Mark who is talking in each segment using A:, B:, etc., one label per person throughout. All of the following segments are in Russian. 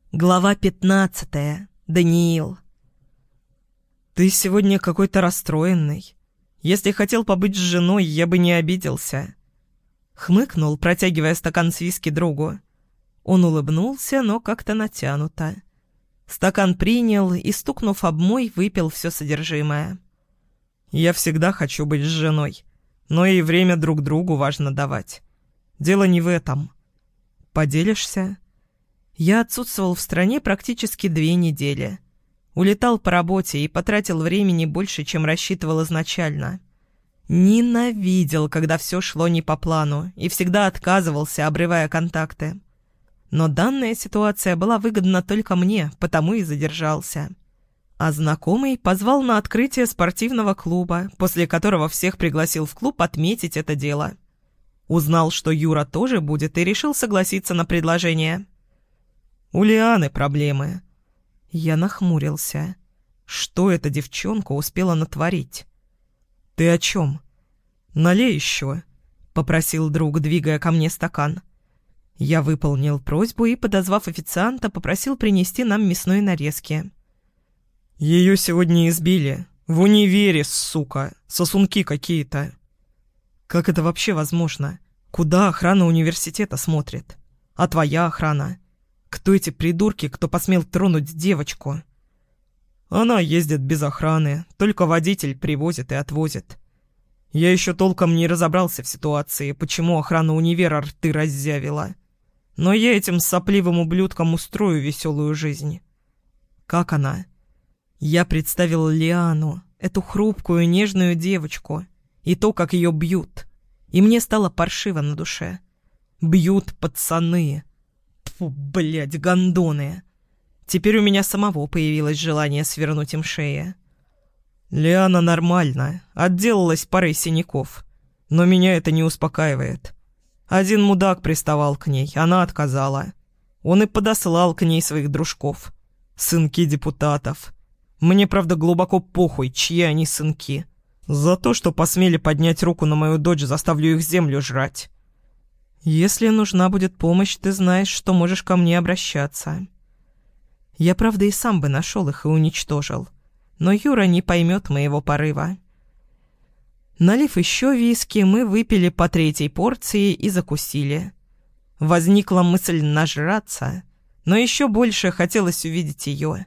A: Глава 15. Даниил. «Ты сегодня какой-то расстроенный. Если хотел побыть с женой, я бы не обиделся». Хмыкнул, протягивая стакан с виски другу. Он улыбнулся, но как-то натянуто. Стакан принял и, стукнув об мой, выпил все содержимое. «Я всегда хочу быть с женой, но и время друг другу важно давать. Дело не в этом. Поделишься?» Я отсутствовал в стране практически 2 недели. Улетал по работе и потратил времени больше, чем рассчитывал изначально. Ненавидел, когда все шло не по плану, и всегда отказывался, обрывая контакты. Но данная ситуация была выгодна только мне, потому и задержался. А знакомый позвал на открытие спортивного клуба, после которого всех пригласил в клуб отметить это дело. Узнал, что Юра тоже будет, и решил согласиться на предложение. «У Лианы проблемы». Я нахмурился. Что эта девчонка успела натворить? «Ты о чем?» «Налей еще», — попросил друг, двигая ко мне стакан. Я выполнил просьбу и, подозвав официанта, попросил принести нам мясной нарезки. «Ее сегодня избили. В универе, сука. Сосунки какие-то». «Как это вообще возможно? Куда охрана университета смотрит? А твоя охрана? Кто эти придурки, кто посмел тронуть девочку?» «Она ездит без охраны, только водитель привозит и отвозит. Я еще толком не разобрался в ситуации, почему охрана универа рты раззявила. Но я этим сопливым ублюдкам устрою веселую жизнь». «Как она?» Я представил Лиану, эту хрупкую, нежную девочку, и то, как ее бьют. И мне стало паршиво на душе. Бьют пацаны. Тьфу, блядь, гондоны. Теперь у меня самого появилось желание свернуть им шеи. Лиана нормально, отделалась парой синяков. Но меня это не успокаивает. Один мудак приставал к ней, она отказала. Он и подослал к ней своих дружков. Сынки депутатов. Мне, правда, глубоко похуй, чьи они сынки. За то, что посмели поднять руку на мою дочь, заставлю их землю жрать. Если нужна будет помощь, ты знаешь, что можешь ко мне обращаться. Я, правда, и сам бы нашел их и уничтожил. Но Юра не поймет моего порыва. Налив еще виски, мы выпили по 3-й порции и закусили. Возникла мысль нажраться, но еще больше хотелось увидеть ее.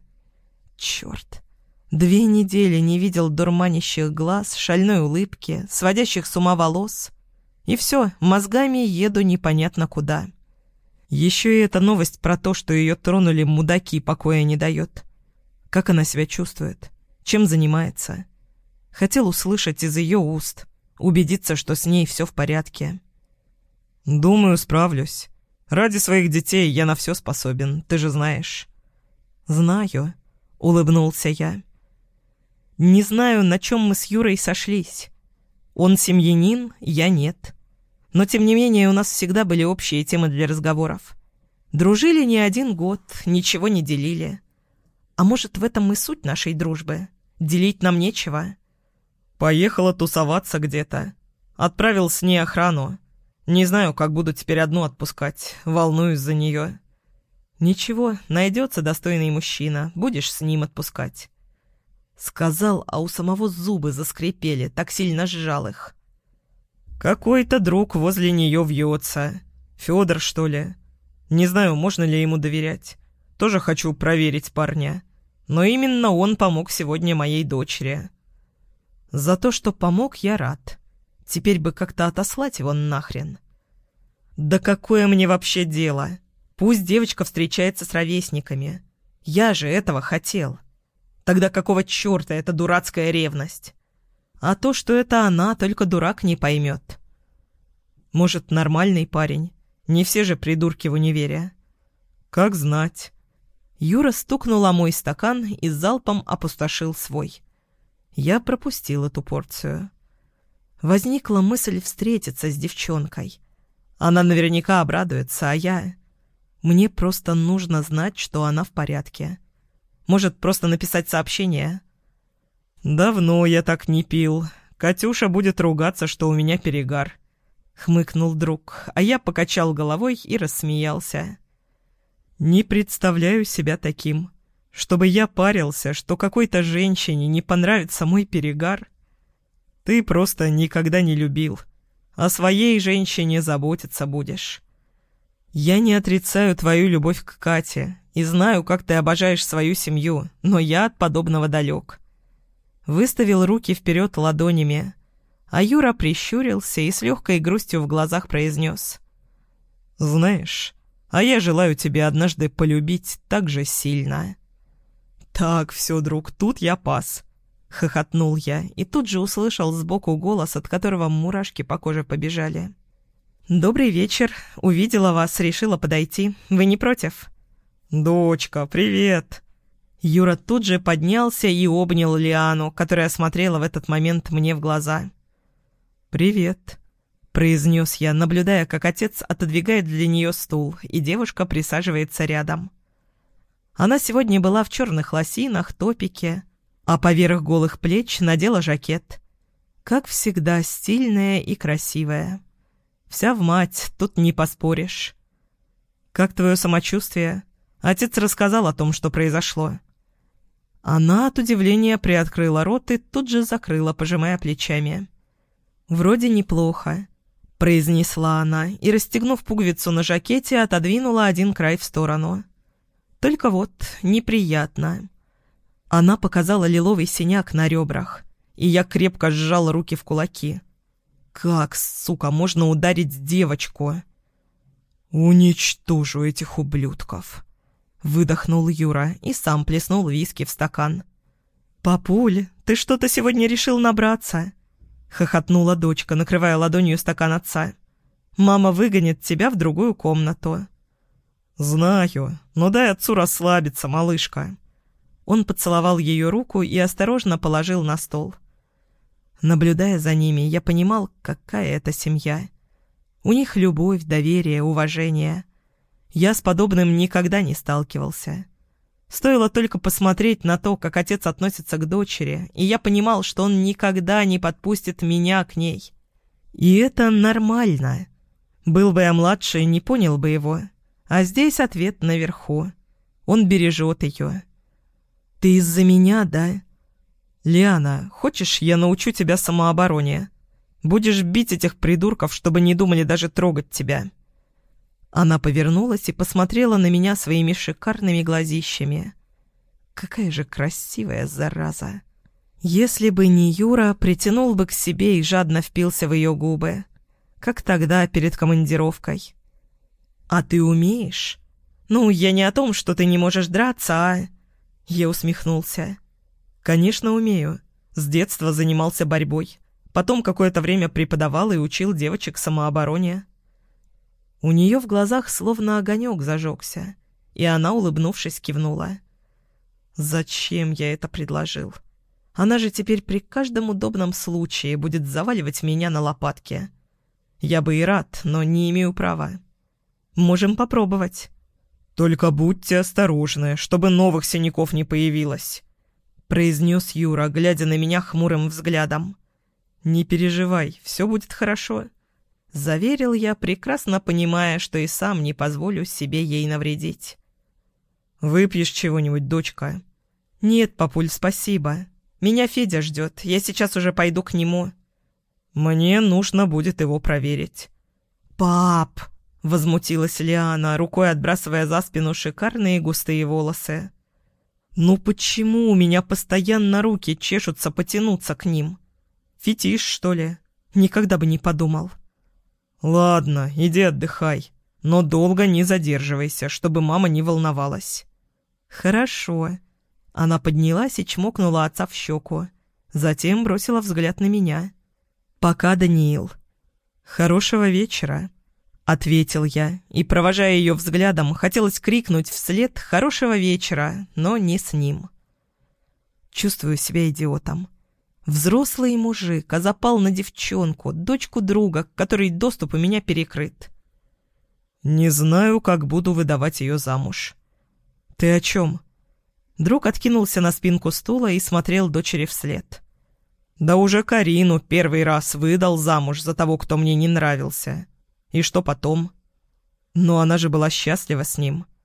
A: Черт. 2 недели не видел дурманящих глаз, шальной улыбки, сводящих с ума волос. И все, мозгами еду непонятно куда. Еще и эта новость про то, что ее тронули мудаки, покоя не дает. Как она себя чувствует? Чем занимается? Хотел услышать из ее уст, убедиться, что с ней все в порядке. «Думаю, справлюсь. Ради своих детей я на все способен, ты же знаешь». «Знаю», — улыбнулся я. «Не знаю, на чем мы с Юрой сошлись. Он семьянин, я нет. Но, тем не менее, у нас всегда были общие темы для разговоров. Дружили не 1 год, ничего не делили. А может, в этом и суть нашей дружбы? Делить нам нечего?» «Поехала тусоваться где-то. Отправил с ней охрану. Не знаю, как буду теперь одну отпускать, волнуюсь за нее». «Ничего, найдется достойный мужчина, будешь с ним отпускать». Сказал, а у самого зубы заскрипели, так сильно сжал их. «Какой-то друг возле нее вьется. Федор, что ли? Не знаю, можно ли ему доверять. Тоже хочу проверить парня. Но именно он помог сегодня моей дочери». За то, что помог, я рад. Теперь бы как-то отослать его нахрен. Да какое мне вообще дело? Пусть девочка встречается с ровесниками. Я же этого хотел. Тогда какого черта эта дурацкая ревность? А то, что это она, только дурак не поймет. Может, нормальный парень? Не все же придурки в универе. Как знать. Юра стукнул о мой стакан и залпом опустошил свой. Я пропустил эту порцию. Возникла мысль встретиться с девчонкой. Она наверняка обрадуется, а я... Мне просто нужно знать, что она в порядке. Может, просто написать сообщение? «Давно я так не пил. Катюша будет ругаться, что у меня перегар», — хмыкнул друг, а я покачал головой и рассмеялся. Не представляю себя таким, чтобы я парился, что какой-то женщине не понравится мой перегар. Ты просто никогда не любил. О своей женщине заботиться будешь. Я не отрицаю твою любовь к Кате и знаю, как ты обожаешь свою семью, но я от подобного далек». Выставил руки вперед ладонями, а Юра прищурился и с легкой грустью в глазах произнес: «Знаешь, а я желаю тебе однажды полюбить так же сильно». «Так, все, друг, тут я пас», — хохотнул я и тут же услышал сбоку голос, от которого мурашки по коже побежали. «Добрый вечер. Увидела вас, решила подойти. Вы не против?» «Дочка, привет!» Юра тут же поднялся и обнял Лиану, которая смотрела в этот момент мне в глаза. «Привет», — произнес я, наблюдая, как отец отодвигает для нее стул, и девушка присаживается рядом. Она сегодня была в черных лосинах, топике, а поверх голых плеч надела жакет. Как всегда, стильная и красивая. Вся в мать, тут не поспоришь. «Как твое самочувствие?» Отец рассказал о том, что произошло. Она от удивления приоткрыла рот и тут же закрыла, пожимая плечами. «Вроде неплохо», — произнесла она и, расстегнув пуговицу на жакете, отодвинула один край в сторону. «Только вот неприятно». Она показала лиловый синяк на ребрах, и я крепко сжал руки в кулаки. «Как, сука, можно ударить девочку?» «Уничтожу этих ублюдков», — выдохнул Юра и сам плеснул виски в стакан. «Папуль, ты что-то сегодня решил набраться?» — хохотнула дочка, накрывая ладонью стакан отца. «Мама выгонит тебя в другую комнату». «Знаю, но дай отцу расслабиться, малышка». Он поцеловал ее руку и осторожно положил на стол. Наблюдая за ними, я понимал, какая это семья. У них любовь, доверие, уважение. Я с подобным никогда не сталкивался. Стоило только посмотреть на то, как отец относится к дочери, и я понимал, что он никогда не подпустит меня к ней. И это нормально. Был бы я младше, не понял бы его. А здесь ответ наверху. Он бережет ее. «Ты из-за меня, да?» «Лиана, хочешь, я научу тебя самообороне? Будешь бить этих придурков, чтобы не думали даже трогать тебя». Она повернулась и посмотрела на меня своими шикарными глазищами. Какая же красивая зараза. Если бы не Юра, притянул бы к себе и жадно впился в ее губы. Как тогда, перед командировкой. «А ты умеешь?» «Ну, я не о том, что ты не можешь драться, а...» Я усмехнулся. «Конечно, умею. С детства занимался борьбой. Потом какое-то время преподавал и учил девочек самообороне». У нее в глазах словно огонек зажегся, и она, улыбнувшись, кивнула. «Зачем я это предложил? Она же теперь при каждом удобном случае будет заваливать меня на лопатки. Я бы и рад, но не имею права. Можем попробовать». «Только будьте осторожны, чтобы новых синяков не появилось», — произнес Юра, глядя на меня хмурым взглядом. «Не переживай, все будет хорошо», — заверил я, прекрасно понимая, что и сам не позволю себе ей навредить. «Выпьешь чего-нибудь, дочка?» «Нет, папуль, спасибо. Меня Федя ждет, я сейчас уже пойду к нему». «Мне нужно будет его проверить». «Пап!» — возмутилась Лиана, рукой отбрасывая за спину шикарные густые волосы. «Ну почему у меня постоянно руки чешутся потянуться к ним? Фетиш, что ли? Никогда бы не подумал». «Ладно, иди отдыхай, но долго не задерживайся, чтобы мама не волновалась». «Хорошо». Она поднялась и чмокнула отца в щеку. Затем бросила взгляд на меня. «Пока, Даниил». «Хорошего вечера», — ответил я, и, провожая ее взглядом, хотелось крикнуть вслед «хорошего вечера», но не с ним. Чувствую себя идиотом. Взрослый мужик, а запал на девчонку, дочку друга, к которой доступ у меня перекрыт. «Не знаю, как буду выдавать ее замуж». «Ты о чем?» Друг откинулся на спинку стула и смотрел дочери вслед. «Да уже Карину первый раз выдал замуж за того, кто мне не нравился. И что потом?» «Но она же была счастлива с ним».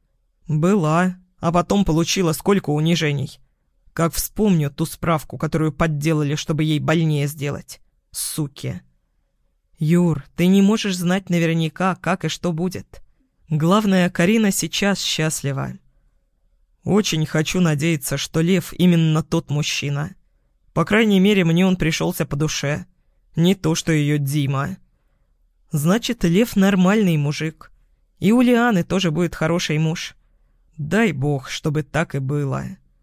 A: «Была, а потом получила сколько унижений. Как вспомню ту справку, которую подделали, чтобы ей больнее сделать. Суки!» «Юр, ты не можешь знать наверняка, как и что будет. Главное, Карина сейчас счастлива. Очень хочу надеяться, что Лев именно тот мужчина. По крайней мере, мне он пришелся по душе. Не то, что ее Дима. Значит, Лев нормальный мужик. И у Лианы тоже будет хороший муж. Дай бог, чтобы так и было».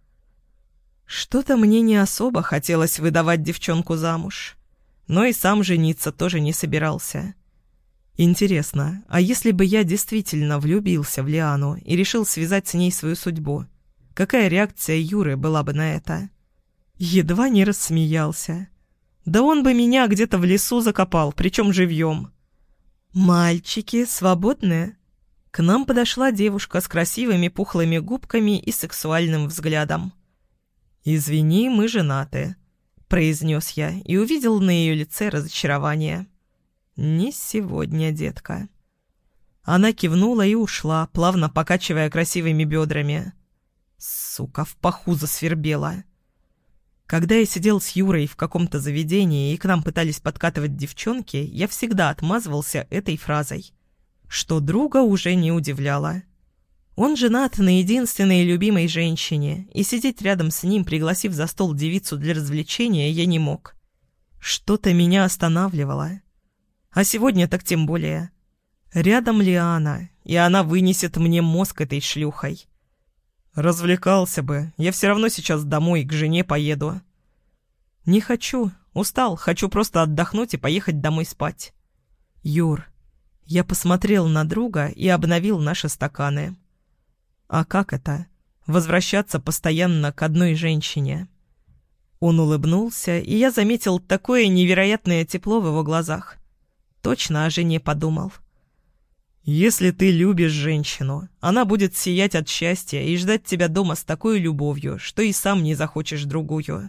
A: Что-то мне не особо хотелось выдавать девчонку замуж. Но и сам жениться тоже не собирался. Интересно, а если бы я действительно влюбился в Лиану и решил связать с ней свою судьбу, какая реакция Юры была бы на это? Едва не рассмеялся. Да он бы меня где-то в лесу закопал, причем живьем. «Мальчики свободны?» К нам подошла девушка с красивыми пухлыми губками и сексуальным взглядом. «Извини, мы женаты», — произнес я и увидел на ее лице разочарование. «Не сегодня, детка». Она кивнула и ушла, плавно покачивая красивыми бедрами. Сука, в паху засвербела. Когда я сидел с Юрой в каком-то заведении и к нам пытались подкатывать девчонки, я всегда отмазывался этой фразой, что друга уже не удивляло. Он женат на единственной любимой женщине, и сидеть рядом с ним, пригласив за стол девицу для развлечения, я не мог. Что-то меня останавливало. А сегодня так тем более. Рядом Лиана, и она вынесет мне мозг этой шлюхой. Развлекался бы, я все равно сейчас домой к жене поеду. Не хочу, устал, хочу просто отдохнуть и поехать домой спать. Юр, я посмотрел на друга и обновил наши стаканы. А как это? Возвращаться постоянно к одной женщине? Он улыбнулся, и я заметил такое невероятное тепло в его глазах. Точно о жене подумал. Если ты любишь женщину, она будет сиять от счастья и ждать тебя дома с такой любовью, что и сам не захочешь другую.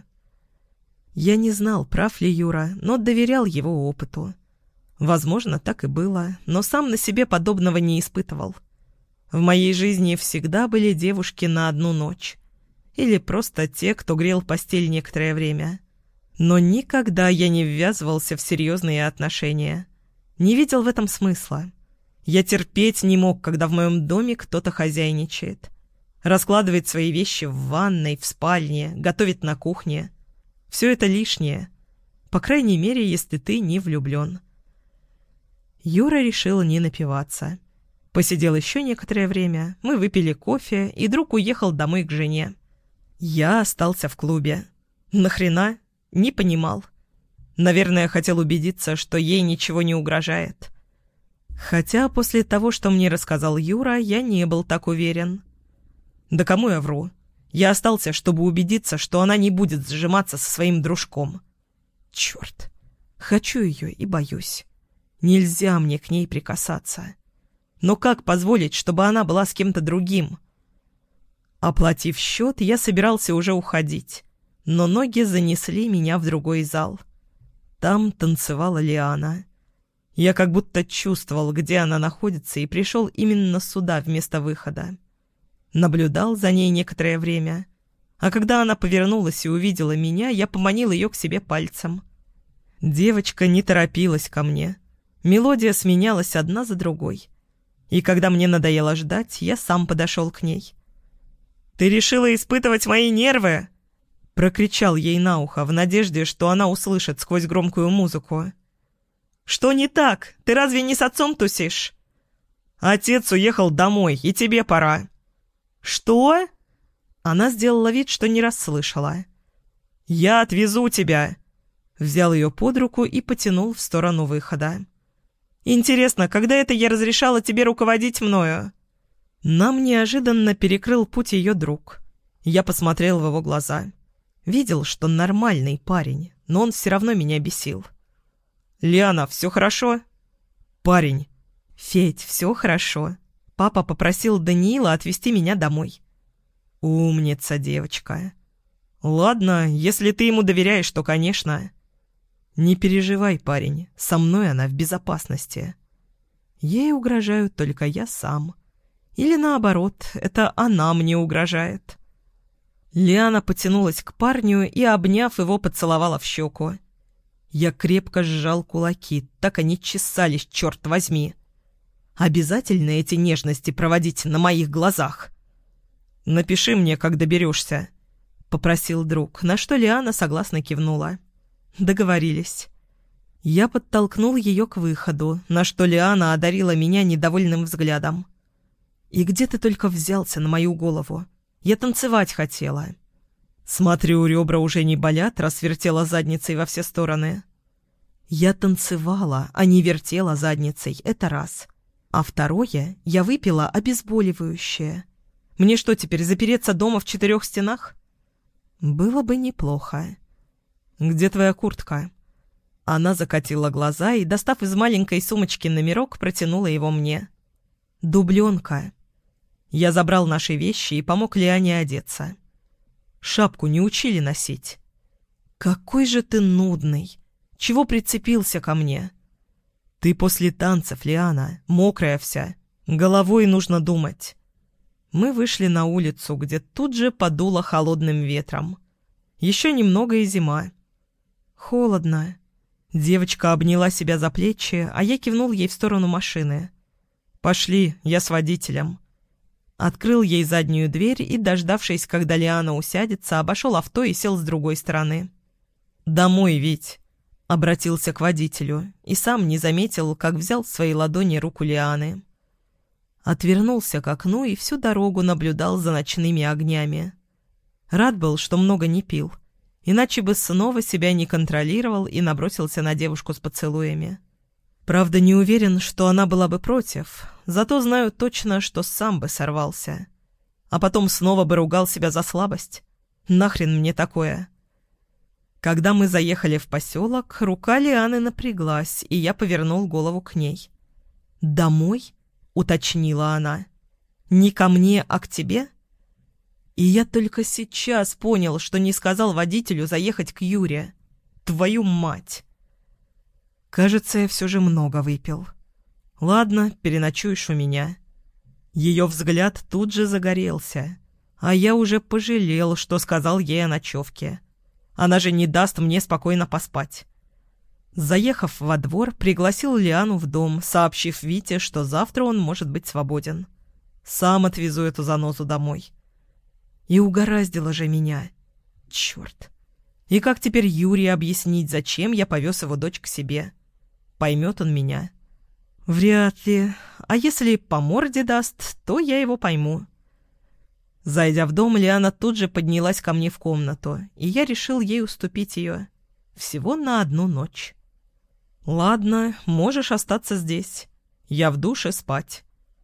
A: Я не знал, прав ли Юра, но доверял его опыту. Возможно, так и было, но сам на себе подобного не испытывал. В моей жизни всегда были девушки на одну ночь. Или просто те, кто грел постель некоторое время. Но никогда я не ввязывался в серьезные отношения. Не видел в этом смысла. Я терпеть не мог, когда в моем доме кто-то хозяйничает. Раскладывает свои вещи в ванной, в спальне, готовит на кухне. Все это лишнее. По крайней мере, если ты не влюблен. Юра решил не напиваться. Посидел еще некоторое время, мы выпили кофе, и друг уехал домой к жене. Я остался в клубе. Нахрена? Не понимал. Наверное, хотел убедиться, что ей ничего не угрожает. Хотя после того, что мне рассказал Юра, я не был так уверен. Да кому я вру? Я остался, чтобы убедиться, что она не будет сжиматься со своим дружком. Черт. Хочу ее и боюсь. Нельзя мне к ней прикасаться. Но как позволить, чтобы она была с кем-то другим? Оплатив счет, я собирался уже уходить, но ноги занесли меня в другой зал. Там танцевала Лиана. Я как будто чувствовал, где она находится, и пришел именно сюда вместо выхода. Наблюдал за ней некоторое время, а когда она повернулась и увидела меня, я поманил ее к себе пальцем. Девочка не торопилась ко мне. Мелодия сменялась одна за другой. И когда мне надоело ждать, я сам подошел к ней. «Ты решила испытывать мои нервы?» Прокричал ей на ухо в надежде, что она услышит сквозь громкую музыку. «Что не так? Ты разве не с отцом тусишь?» «Отец уехал домой, и тебе пора». «Что?» Она сделала вид, что не расслышала. «Я отвезу тебя!» Взял ее под руку и потянул в сторону выхода. «Интересно, когда это я разрешала тебе руководить мною?» Нам неожиданно перекрыл путь ее друг. Я посмотрел в его глаза. Видел, что нормальный парень, но он все равно меня бесил. «Лиана, все хорошо?» «Парень». «Федь, все хорошо. Папа попросил Даниила отвезти меня домой». «Умница, девочка». «Ладно, если ты ему доверяешь, то, конечно». «Не переживай, парень, со мной она в безопасности. Ей угрожаю только я сам. Или наоборот, это она мне угрожает. Лиана потянулась к парню и, обняв его, поцеловала в щеку. Я крепко сжал кулаки, так они чесались, черт возьми. Обязательно эти нежности проводить на моих глазах? «Напиши мне, как доберешься», — попросил друг, на что Лиана согласно кивнула. Договорились. Я подтолкнул ее к выходу, на что Лиана одарила меня недовольным взглядом. «И где ты только взялся на мою голову? Я танцевать хотела». Смотрю, ребра уже не болят, раз вертела задницей во все стороны. Я танцевала, а не вертела задницей, это раз. А второе, я выпила обезболивающее. Мне что, теперь запереться дома в 4 стенах? Было бы неплохо. «Где твоя куртка?» Она закатила глаза и, достав из маленькой сумочки номерок, протянула его мне. «Дубленка». Я забрал наши вещи и помог Лиане одеться. «Шапку не учили носить». «Какой же ты нудный! Чего прицепился ко мне?» «Ты после танцев, Лиана, мокрая вся. Головой нужно думать». Мы вышли на улицу, где тут же подуло холодным ветром. Еще немного и зима. «Холодно». Девочка обняла себя за плечи, а я кивнул ей в сторону машины. «Пошли, я с водителем». Открыл ей заднюю дверь и, дождавшись, когда Лиана усядется, обошел авто и сел с другой стороны. «Домой, Вить», — обратился к водителю, и сам не заметил, как взял в свои ладони руку Лианы. Отвернулся к окну и всю дорогу наблюдал за ночными огнями. Рад был, что много не пил, иначе бы снова себя не контролировал и набросился на девушку с поцелуями. Правда, не уверен, что она была бы против, зато знаю точно, что сам бы сорвался. А потом снова бы ругал себя за слабость. Нахрен мне такое? Когда мы заехали в поселок, рука Лианы напряглась, и я повернул голову к ней. «Домой?» — уточнила она. «Не ко мне, а к тебе?» И я только сейчас понял, что не сказал водителю заехать к Юре. Твою мать! Кажется, я все же много выпил. Ладно, переночуешь у меня. Ее взгляд тут же загорелся, а я уже пожалел, что сказал ей о ночевке. Она же не даст мне спокойно поспать. Заехав во двор, пригласил Лиану в дом, сообщив Вите, что завтра он может быть свободен. Сам отвезу эту занозу домой. И угораздило же меня. Черт. И как теперь Юрию объяснить, зачем я повез его дочь к себе? Поймет он меня? Вряд ли. А если по морде даст, то я его пойму. Зайдя в дом, Лиана тут же поднялась ко мне в комнату, и я решил ей уступить ее. Всего на 1 ночь. «Ладно, можешь остаться здесь. Я в душе спать».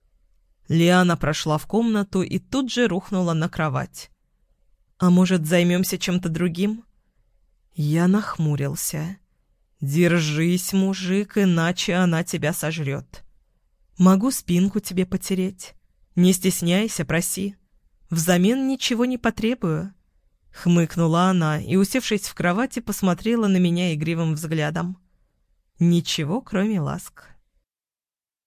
A: Лиана прошла в комнату и тут же рухнула на кровать. «А может, займемся чем-то другим?» Я нахмурился. «Держись, мужик, иначе она тебя сожрет. Могу спинку тебе потереть. Не стесняйся, проси. Взамен ничего не потребую». Хмыкнула она и, усевшись в кровати, посмотрела на меня игривым взглядом. «Ничего, кроме ласк».